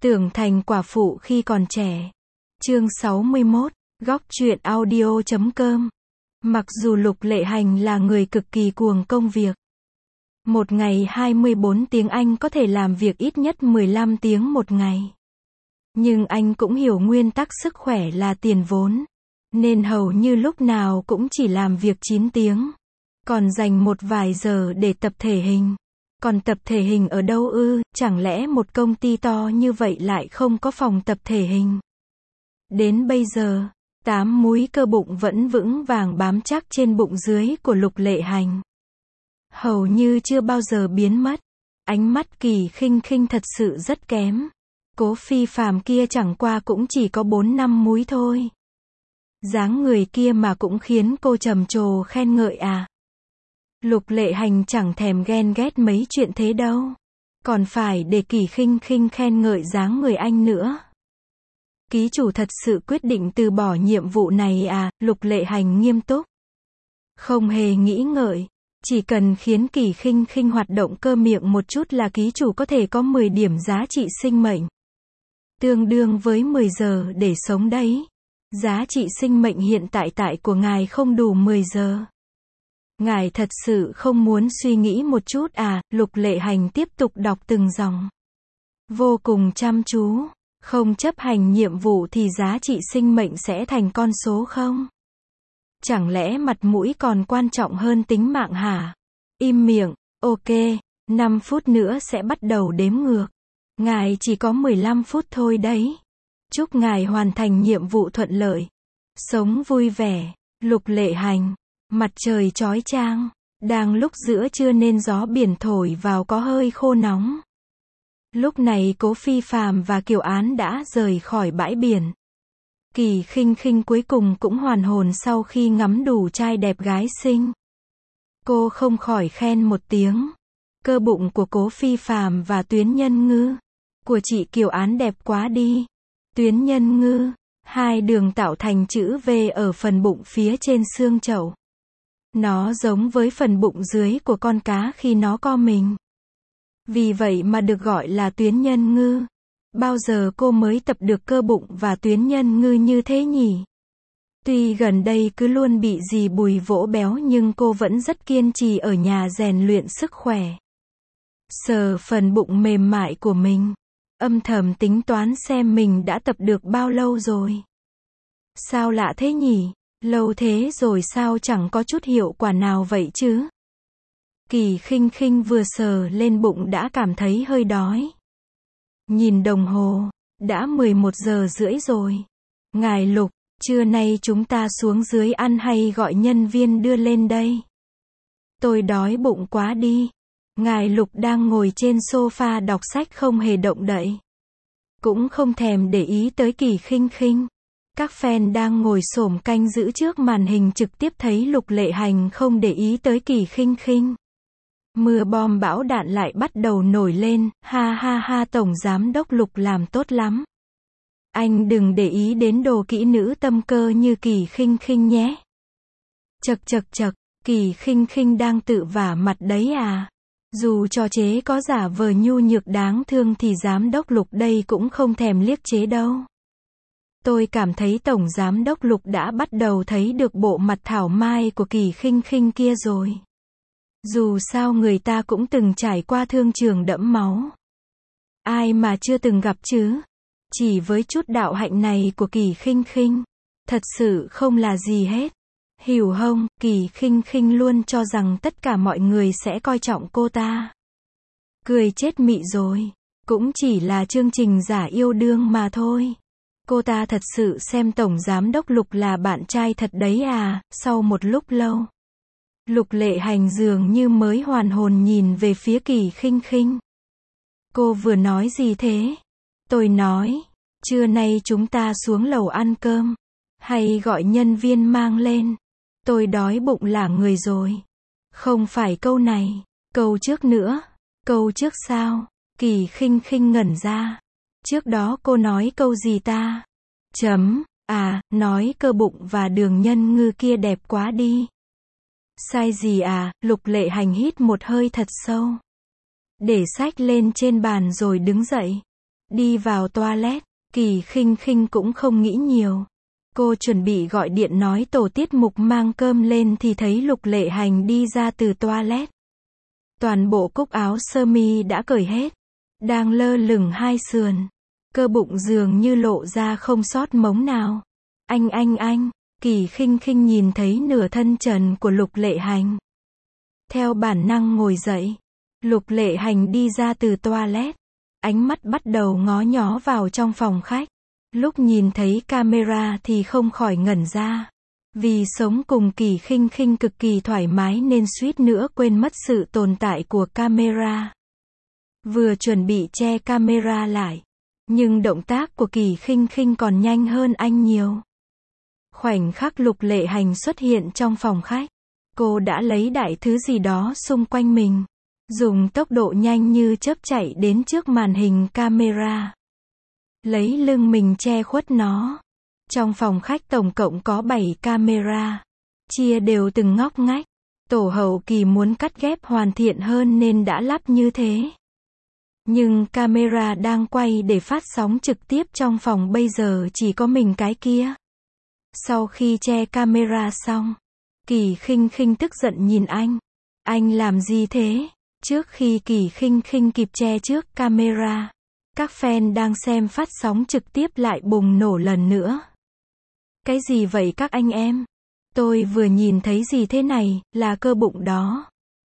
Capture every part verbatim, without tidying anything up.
Tưởng thành quả phụ khi còn trẻ. Chương sáu mươi mốt, góc truyện audio chấm com. Mặc dù Lục Lệ Hành là người cực kỳ cuồng công việc. Một ngày hai mươi bốn tiếng anh có thể làm việc ít nhất mười lăm tiếng một ngày. Nhưng anh cũng hiểu nguyên tắc sức khỏe là tiền vốn. Nên hầu như lúc nào cũng chỉ làm việc chín tiếng. Còn dành một vài giờ để tập thể hình. Còn tập thể hình ở đâu ư, chẳng lẽ một công ty to như vậy lại không có phòng tập thể hình? Đến bây giờ, tám múi cơ bụng vẫn vững vàng bám chắc trên bụng dưới của Lục Lệ Hành. Hầu như chưa bao giờ biến mất. Ánh mắt Kỳ Khinh Khinh thật sự rất kém. Cố Phi Phàm kia chẳng qua cũng chỉ có bốn năm múi thôi. Dáng người kia mà cũng khiến cô trầm trồ khen ngợi à? Lục Lệ Hành chẳng thèm ghen ghét mấy chuyện thế đâu. Còn phải để Kỳ Khinh Khinh khen ngợi dáng người anh nữa. Ký chủ thật sự quyết định từ bỏ nhiệm vụ này à? Lục Lệ Hành nghiêm túc. Không hề nghĩ ngợi. Chỉ cần khiến Kỳ Khinh Khinh hoạt động cơ miệng một chút là ký chủ có thể có mười điểm giá trị sinh mệnh. Tương đương với mười giờ để sống đấy. Giá trị sinh mệnh hiện tại tại của ngài không đủ mười giờ. Ngài thật sự không muốn suy nghĩ một chút à? Lục Lệ Hành tiếp tục đọc từng dòng. Vô cùng chăm chú. Không chấp hành nhiệm vụ thì giá trị sinh mệnh sẽ thành con số không? Chẳng lẽ mặt mũi còn quan trọng hơn tính mạng hả? Im miệng, ok, năm phút nữa sẽ bắt đầu đếm ngược. Ngài chỉ có mười lăm phút thôi đấy. Chúc ngài hoàn thành nhiệm vụ thuận lợi. Sống vui vẻ. Lục Lệ Hành. Mặt trời chói chang. Đang lúc giữa trưa nên gió biển thổi vào có hơi khô nóng. Lúc này Cố Phi Phàm và Kiều Án đã rời khỏi bãi biển. Kỳ Khinh Khinh cuối cùng cũng hoàn hồn sau khi ngắm đủ trai đẹp gái xinh. Cô không khỏi khen một tiếng. Cơ bụng của Cố Phi Phàm và Tuyến Nhân Ngư của chị Kiều Án đẹp quá đi. Tuyến Nhân Ngư, hai đường tạo thành chữ V ở phần bụng phía trên xương chậu. Nó giống với phần bụng dưới của con cá khi nó co mình. Vì vậy mà được gọi là Tuyến Nhân Ngư. Bao giờ cô mới tập được cơ bụng và Tuyến Nhân Ngư như thế nhỉ? Tuy gần đây cứ luôn bị dì Bùi vỗ béo nhưng cô vẫn rất kiên trì ở nhà rèn luyện sức khỏe. Sờ phần bụng mềm mại của mình. Âm thầm tính toán xem mình đã tập được bao lâu rồi. Sao lạ thế nhỉ? Lâu thế rồi sao chẳng có chút hiệu quả nào vậy chứ? Kỳ Khinh Khinh vừa sờ lên bụng đã cảm thấy hơi đói. Nhìn đồng hồ, đã mười một giờ rưỡi rồi. Ngài Lục, trưa nay chúng ta xuống dưới ăn hay gọi nhân viên đưa lên đây? Tôi đói bụng quá đi. Ngài Lục đang ngồi trên sofa đọc sách không hề động đậy. Cũng không thèm để ý tới Kỳ Khinh Khinh. Các fan đang ngồi xổm canh giữ trước màn hình trực tiếp thấy Lục Lệ Hành không để ý tới Kỳ Khinh Khinh. Mưa bom bão đạn lại bắt đầu nổi lên, ha ha ha Tổng Giám Đốc Lục làm tốt lắm. Anh đừng để ý đến đồ kỹ nữ tâm cơ như Kỳ Khinh Khinh nhé. Chật chật chật, Kỳ Khinh Khinh đang tự vả mặt đấy à. Dù cho chế có giả vờ nhu nhược đáng thương thì Giám Đốc Lục đây cũng không thèm liếc chế đâu. Tôi cảm thấy Tổng Giám Đốc Lục đã bắt đầu thấy được bộ mặt thảo mai của Kỳ Khinh Khinh kia rồi. Dù sao người ta cũng từng trải qua thương trường đẫm máu. Ai mà chưa từng gặp chứ? Chỉ với chút đạo hạnh này của Kỳ Khinh Khinh, thật sự không là gì hết. Hiểu không? Kỳ Khinh Khinh luôn cho rằng tất cả mọi người sẽ coi trọng cô ta. Cười chết mị rồi. Cũng chỉ là chương trình giả yêu đương mà thôi. Cô ta thật sự xem Tổng Giám Đốc Lục là bạn trai thật đấy à? Sau một lúc lâu, Lục Lệ Hành dường như mới hoàn hồn nhìn về phía Kỳ Khinh Khinh. Cô vừa nói gì thế? Tôi nói, trưa nay chúng ta xuống lầu ăn cơm. Hay gọi nhân viên mang lên. Tôi đói bụng lả người rồi. Không phải câu này. Câu trước nữa. Câu trước sao? Kỳ Khinh Khinh ngẩn ra. Trước đó cô nói câu gì ta? Chấm. À, nói cơ bụng và đường nhân ngư kia đẹp quá đi. Sai gì à? Lục Lệ Hành hít một hơi thật sâu. Để sách lên trên bàn rồi đứng dậy. Đi vào toilet, Kỳ Khinh Khinh cũng không nghĩ nhiều. Cô chuẩn bị gọi điện nói tổ tiết mục mang cơm lên thì thấy Lục Lệ Hành đi ra từ toilet. Toàn bộ cúc áo sơ mi đã cởi hết, đang lơ lửng hai sườn, cơ bụng dường như lộ ra không sót mống nào. Anh anh anh, Kỳ Khinh Khinh nhìn thấy nửa thân trần của Lục Lệ Hành. Theo bản năng ngồi dậy, Lục Lệ Hành đi ra từ toilet, ánh mắt bắt đầu ngó nhó vào trong phòng khách. Lúc nhìn thấy camera thì không khỏi ngẩn ra. Vì sống cùng Kỳ Khinh Khinh cực kỳ thoải mái nên suýt nữa quên mất sự tồn tại của camera. Vừa chuẩn bị che camera lại, nhưng động tác của Kỳ Khinh Khinh còn nhanh hơn anh nhiều. Khoảnh khắc Lục Lệ Hành xuất hiện trong phòng khách, cô đã lấy đại thứ gì đó xung quanh mình, dùng tốc độ nhanh như chớp chạy đến trước màn hình camera, lấy lưng mình che khuất nó. Trong phòng khách tổng cộng có bảy camera, chia đều từng ngóc ngách. Tổ hậu kỳ muốn cắt ghép hoàn thiện hơn nên đã lắp như thế. Nhưng camera đang quay để phát sóng trực tiếp trong phòng bây giờ chỉ có mình cái kia. Sau khi che camera xong, Kỳ Khinh Khinh tức giận nhìn anh. Anh làm gì thế? Trước khi Kỳ Khinh Khinh kịp che trước camera, các fan đang xem phát sóng trực tiếp lại bùng nổ lần nữa. Cái gì vậy các anh em? Tôi vừa nhìn thấy gì thế này, là cơ bụng đó.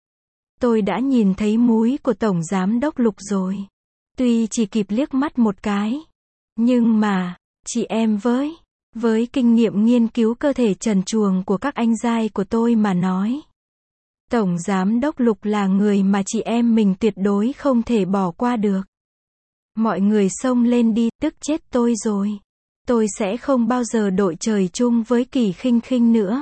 Tôi đã nhìn thấy múi của Tổng Giám Đốc Lục rồi. Tuy chỉ kịp liếc mắt một cái. Nhưng mà, chị em với, với kinh nghiệm nghiên cứu cơ thể trần truồng của các anh giai của tôi mà nói. Tổng Giám Đốc Lục là người mà chị em mình tuyệt đối không thể bỏ qua được. Mọi người xông lên đi, tức chết tôi rồi. Tôi sẽ không bao giờ đội trời chung với Kỳ Khinh Khinh nữa.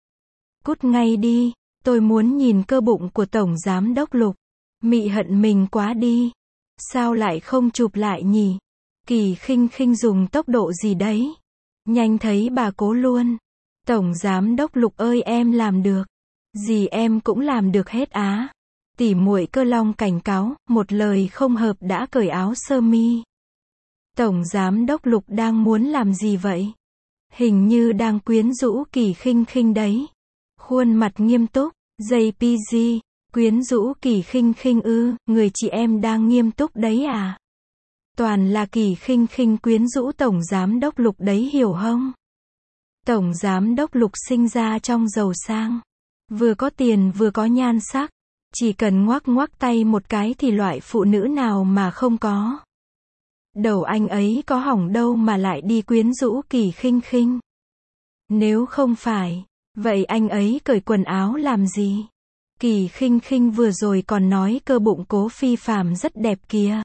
Cút ngay đi, tôi muốn nhìn cơ bụng của Tổng Giám Đốc Lục. Mị hận mình quá đi. Sao lại không chụp lại nhỉ? Kỳ Khinh Khinh dùng tốc độ gì đấy? Nhanh thấy bà cố luôn. Tổng Giám Đốc Lục ơi em làm được. Gì em cũng làm được hết á. Tỉ muội Cơ Long cảnh cáo, một lời không hợp đã cởi áo sơ mi. Tổng Giám Đốc Lục đang muốn làm gì vậy? Hình như đang quyến rũ Kỳ Khinh Khinh đấy. Khuôn mặt nghiêm túc, gi pê giê, quyến rũ Kỳ Khinh Khinh ư, người chị em đang nghiêm túc đấy à? Toàn là Kỳ Khinh Khinh quyến rũ Tổng Giám Đốc Lục đấy hiểu không? Tổng Giám Đốc Lục sinh ra trong giàu sang. Vừa có tiền vừa có nhan sắc. Chỉ cần ngoắc ngoắc tay một cái thì loại phụ nữ nào mà không có. Đầu anh ấy có hỏng đâu mà lại đi quyến rũ Kỳ Khinh Khinh. Nếu không phải, vậy anh ấy cởi quần áo làm gì? Kỳ Khinh Khinh vừa rồi còn nói cơ bụng Cố Phi Phàm rất đẹp kìa.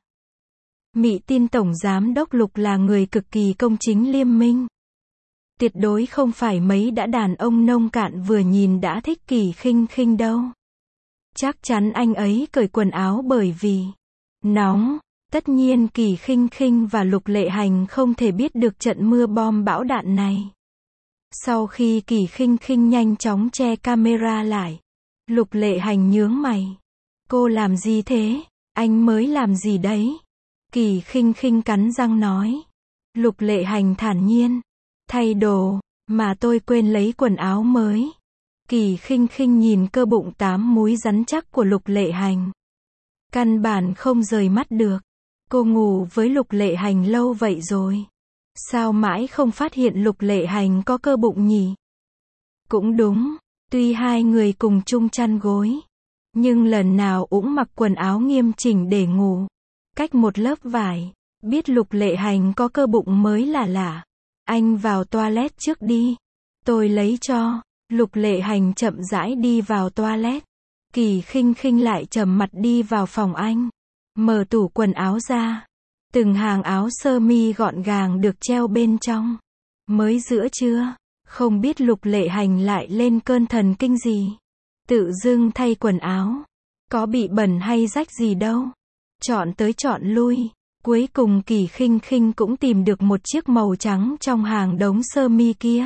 Mị tin Tổng Giám Đốc Lục là người cực kỳ công chính liêm minh. Tuyệt đối không phải mấy đã đàn ông nông cạn vừa nhìn đã thích Kỳ Khinh Khinh đâu. Chắc chắn anh ấy cởi quần áo bởi vì nóng. Tất nhiên Kỳ Khinh Khinh và Lục Lệ Hành không thể biết được trận mưa bom bão đạn này. Sau khi Kỳ Khinh Khinh nhanh chóng che camera lại, Lục Lệ Hành nhướng mày. Cô làm gì thế? Anh mới làm gì đấy? Kỳ Khinh Khinh cắn răng nói. Lục Lệ Hành thản nhiên. Thay đồ, mà tôi quên lấy quần áo mới. Kỳ Khinh Khinh nhìn cơ bụng tám múi rắn chắc của Lục Lệ Hành. Căn bản không rời mắt được. Cô ngủ với Lục Lệ Hành lâu vậy rồi. Sao mãi không phát hiện Lục Lệ Hành có cơ bụng nhỉ? Cũng đúng, tuy hai người cùng chung chăn gối, nhưng lần nào cũng mặc quần áo nghiêm chỉnh để ngủ. Cách một lớp vải, biết Lục Lệ Hành có cơ bụng mới là lạ. Anh vào toilet trước đi. Tôi lấy cho. Lục Lệ Hành chậm rãi đi vào toilet. Kỳ Khinh Khinh lại trầm mặt đi vào phòng anh. Mở tủ quần áo ra. Từng hàng áo sơ mi gọn gàng được treo bên trong. Mới giữa trưa, không biết Lục Lệ Hành lại lên cơn thần kinh gì. Tự dưng thay quần áo. Có bị bẩn hay rách gì đâu. Chọn tới chọn lui. Cuối cùng Kỳ Khinh Khinh cũng tìm được một chiếc màu trắng trong hàng đống sơ mi kia.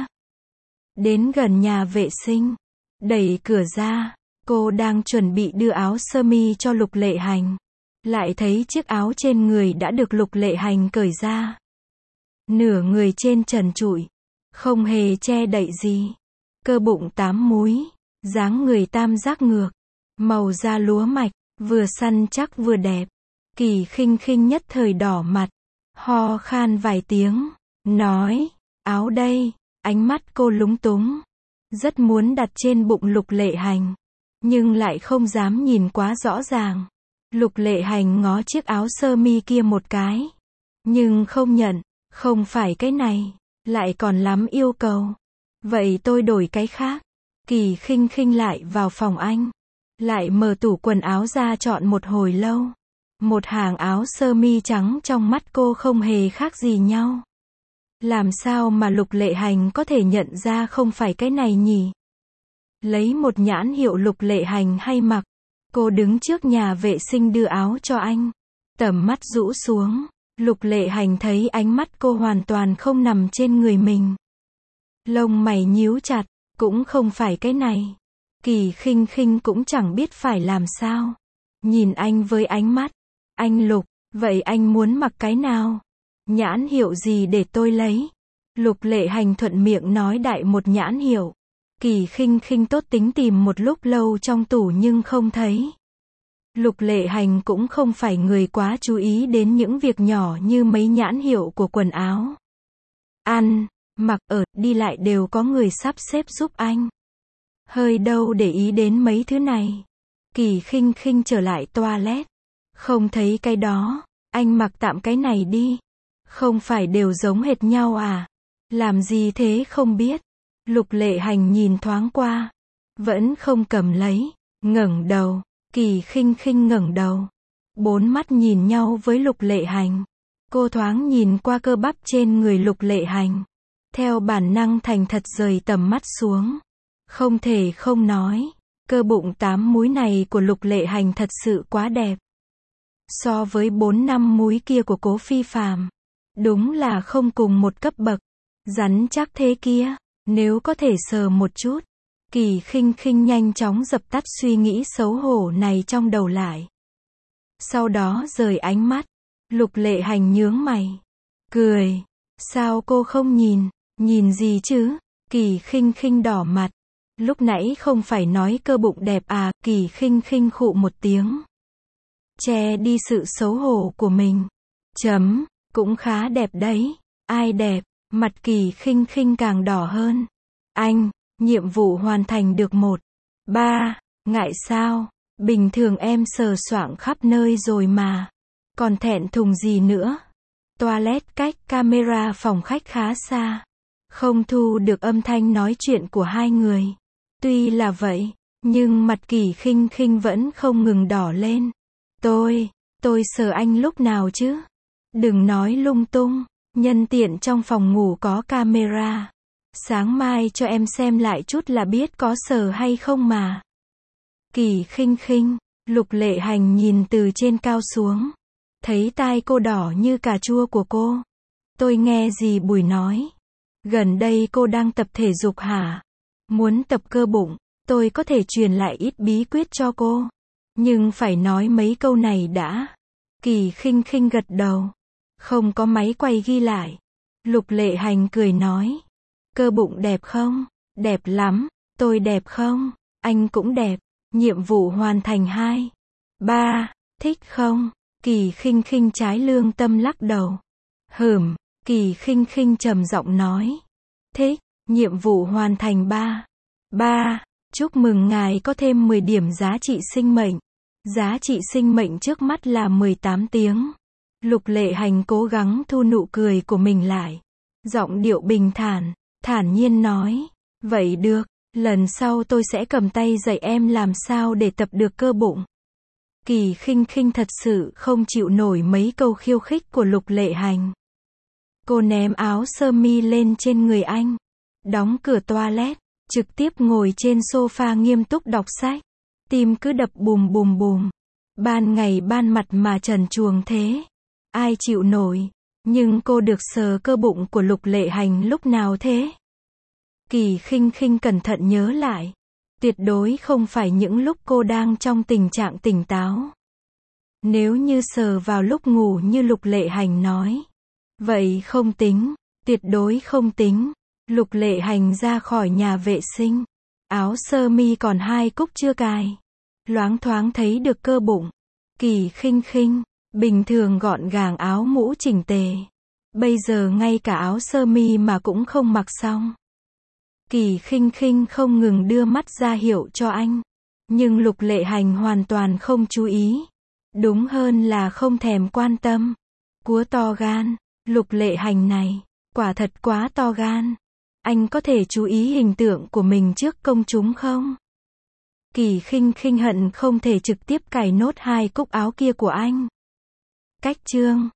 Đến gần nhà vệ sinh. Đẩy cửa ra. Cô đang chuẩn bị đưa áo sơ mi cho Lục Lệ Hành. lại thấy chiếc áo trên người đã được Lục Lệ Hành cởi ra. Nửa người trên trần trụi, không hề che đậy gì. Cơ bụng tám múi, dáng người tam giác ngược, màu da lúa mạch, vừa săn chắc vừa đẹp. Kỳ Khinh Khinh nhất thời đỏ mặt, ho khan vài tiếng, nói, áo đây. Ánh mắt cô lúng túng, rất muốn đặt trên bụng Lục Lệ Hành, nhưng lại không dám nhìn quá rõ ràng. Lục Lệ Hành ngó chiếc áo sơ mi kia một cái, nhưng không nhận, không phải cái này, lại còn lắm yêu cầu. Vậy tôi đổi cái khác. Kỳ Khinh Khinh lại vào phòng anh, lại mở tủ quần áo ra chọn một hồi lâu. Một hàng áo sơ mi trắng trong mắt cô không hề khác gì nhau. Làm sao mà Lục Lệ Hành có thể nhận ra không phải cái này nhỉ? Lấy một nhãn hiệu Lục Lệ Hành hay mặc. Cô đứng trước nhà vệ sinh đưa áo cho anh. Tầm mắt rũ xuống. Lục Lệ Hành thấy ánh mắt cô hoàn toàn không nằm trên người mình. Lông mày nhíu chặt, cũng không phải cái này. Kỳ Khinh Khinh cũng chẳng biết phải làm sao. Nhìn anh với ánh mắt. Anh Lục, vậy anh muốn mặc cái nào? Nhãn hiệu gì để tôi lấy? Lục Lệ Hành thuận miệng nói đại một nhãn hiệu. Kỳ Khinh Khinh tốt tính tìm một lúc lâu trong tủ nhưng không thấy. Lục Lệ Hành cũng không phải người quá chú ý đến những việc nhỏ như mấy nhãn hiệu của quần áo. Ăn, mặc, ở, đi lại đều có người sắp xếp giúp anh. Hơi đâu để ý đến mấy thứ này. Kỳ Khinh Khinh trở lại toilet. Không thấy cái đó, anh mặc tạm cái này đi. Không phải đều giống hệt nhau à? Làm gì thế không biết. Lục Lệ Hành nhìn thoáng qua, vẫn không cầm lấy, ngẩng đầu. Kỳ Khinh Khinh ngẩng đầu, bốn mắt nhìn nhau với Lục Lệ Hành. Cô thoáng nhìn qua cơ bắp trên người Lục Lệ Hành, theo bản năng thành thật rời tầm mắt xuống. Không thể không nói, cơ bụng tám múi này của Lục Lệ Hành thật sự quá đẹp. So với bốn năm múi kia của Cố Phi Phàm, đúng là không cùng một cấp bậc. Rắn chắc thế kia, nếu có thể sờ một chút. Kỳ Khinh Khinh nhanh chóng dập tắt suy nghĩ xấu hổ này trong đầu lại. Sau đó rời ánh mắt. Lục Lệ Hành nhướng mày, cười. Sao cô không nhìn? Nhìn gì chứ? Kỳ Khinh Khinh đỏ mặt. Lúc nãy không phải nói cơ bụng đẹp à? Kỳ Khinh Khinh khụ một tiếng, che đi sự xấu hổ của mình. Chấm, cũng khá đẹp đấy. Ai đẹp? Mặt Kỳ Khinh Khinh càng đỏ hơn. Anh, nhiệm vụ hoàn thành được một. Ba, ngại sao? Bình thường em sờ soạng khắp nơi rồi mà. Còn thẹn thùng gì nữa? Toilet cách camera phòng khách khá xa, không thu được âm thanh nói chuyện của hai người. Tuy là vậy, nhưng mặt Kỳ Khinh Khinh vẫn không ngừng đỏ lên. Tôi, tôi sờ anh lúc nào chứ? Đừng nói lung tung, nhân tiện trong phòng ngủ có camera. Sáng mai cho em xem lại chút là biết có sờ hay không mà. Kỳ Khinh Khinh, Lục Lệ Hành nhìn từ trên cao xuống, thấy tai cô đỏ như cà chua của cô. Tôi nghe dì Bùi nói, gần đây cô đang tập thể dục hả? Muốn tập cơ bụng, tôi có thể truyền lại ít bí quyết cho cô. Nhưng phải nói mấy câu này đã. Kỳ Khinh Khinh gật đầu. Không có máy quay ghi lại. Lục Lệ Hành cười nói, cơ bụng đẹp không? Đẹp lắm. Tôi đẹp không? Anh cũng đẹp. Nhiệm vụ hoàn thành hai. Ba, thích không? Kỳ Khinh Khinh trái lương tâm lắc đầu. Hừm, Kỳ Khinh Khinh trầm giọng nói. Thích, nhiệm vụ hoàn thành ba. Ba, chúc mừng ngài có thêm mười điểm giá trị sinh mệnh. Giá trị sinh mệnh trước mắt là mười tám tiếng. Lục Lệ Hành cố gắng thu nụ cười của mình lại. Giọng điệu bình thản, thản nhiên nói. Vậy được, lần sau tôi sẽ cầm tay dạy em làm sao để tập được cơ bụng. Kỳ Khinh Khinh thật sự không chịu nổi mấy câu khiêu khích của Lục Lệ Hành. Cô ném áo sơ mi lên trên người anh, đóng cửa toilet, trực tiếp ngồi trên sofa nghiêm túc đọc sách. Tim cứ đập bùm bùm bùm. Ban ngày ban mặt mà trần truồng thế, ai chịu nổi. Nhưng cô được sờ cơ bụng của Lục Lệ Hành lúc nào thế? Kỳ Khinh Khinh cẩn thận nhớ lại. Tuyệt đối không phải những lúc cô đang trong tình trạng tỉnh táo. Nếu như sờ vào lúc ngủ như Lục Lệ Hành nói. Vậy không tính, tuyệt đối không tính. Lục Lệ Hành ra khỏi nhà vệ sinh. Áo sơ mi còn hai cúc chưa cài. Loáng thoáng thấy được cơ bụng. Kỳ Khinh Khinh, bình thường gọn gàng áo mũ chỉnh tề. Bây giờ ngay cả áo sơ mi mà cũng không mặc xong. Kỳ Khinh Khinh không ngừng đưa mắt ra hiệu cho anh. Nhưng Lục Lệ Hành hoàn toàn không chú ý. Đúng hơn là không thèm quan tâm. Cúa to gan, Lục Lệ Hành này, quả thật quá to gan. Anh có thể chú ý hình tượng của mình trước công chúng không? Kỳ Khinh Khinh hận không thể trực tiếp cài nốt hai cúc áo kia của anh. Cách chương